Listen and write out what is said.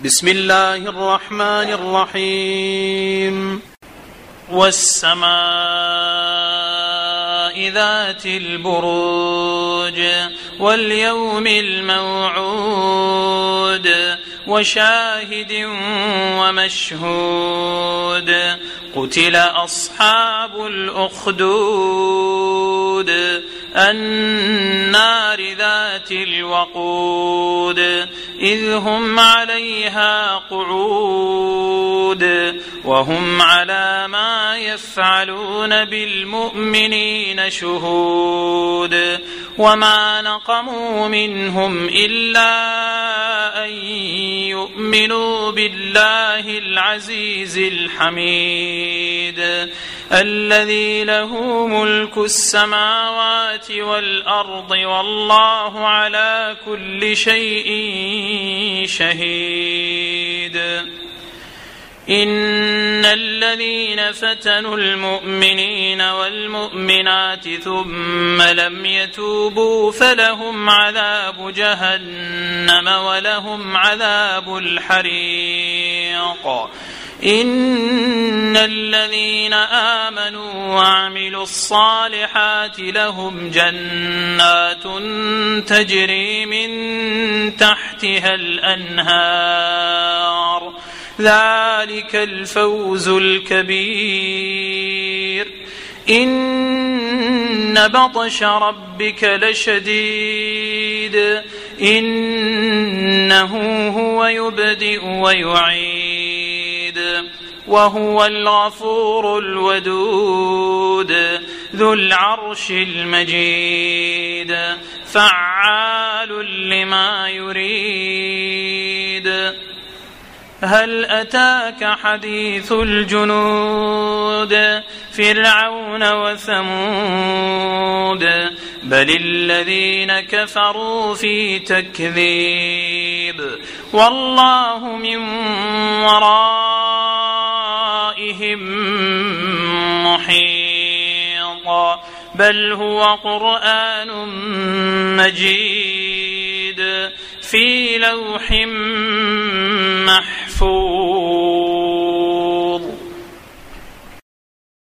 بسم الله الرحمن الرحيم. والسماء ذات البروج واليوم الموعود وشاهد ومشهود قتل أصحاب الأخدود النار ذات الوقود إذ هم عليها قعود وهم على ما يفعلون بالمؤمنين شهود وما نقموا منهم إلا أن يؤمنوا بالله العزيز الحميد الذي له ملك السماوات والأرض والله على كل شيء شهيد. إن الذين فتنوا المؤمنين والمؤمنات ثم لم يتوبوا فلهم عذاب جهنم ولهم عذاب الحريق. إن الذين آمنوا وعملوا الصالحات لهم جنات تجري من تحتها الأنهار ذلك الفوز الكبير. إن بطش ربك لشديد إنه هو يبدئ ويعيد وهو الغفور الودود ذو العرش المجيد فعال لما يريد. هل أتاك حديث الجنود فرعون وثمود بل الذين كفروا في تكذيب والله من ورائهم محيط بل هو قرآن مجيد في لوح محفوظ.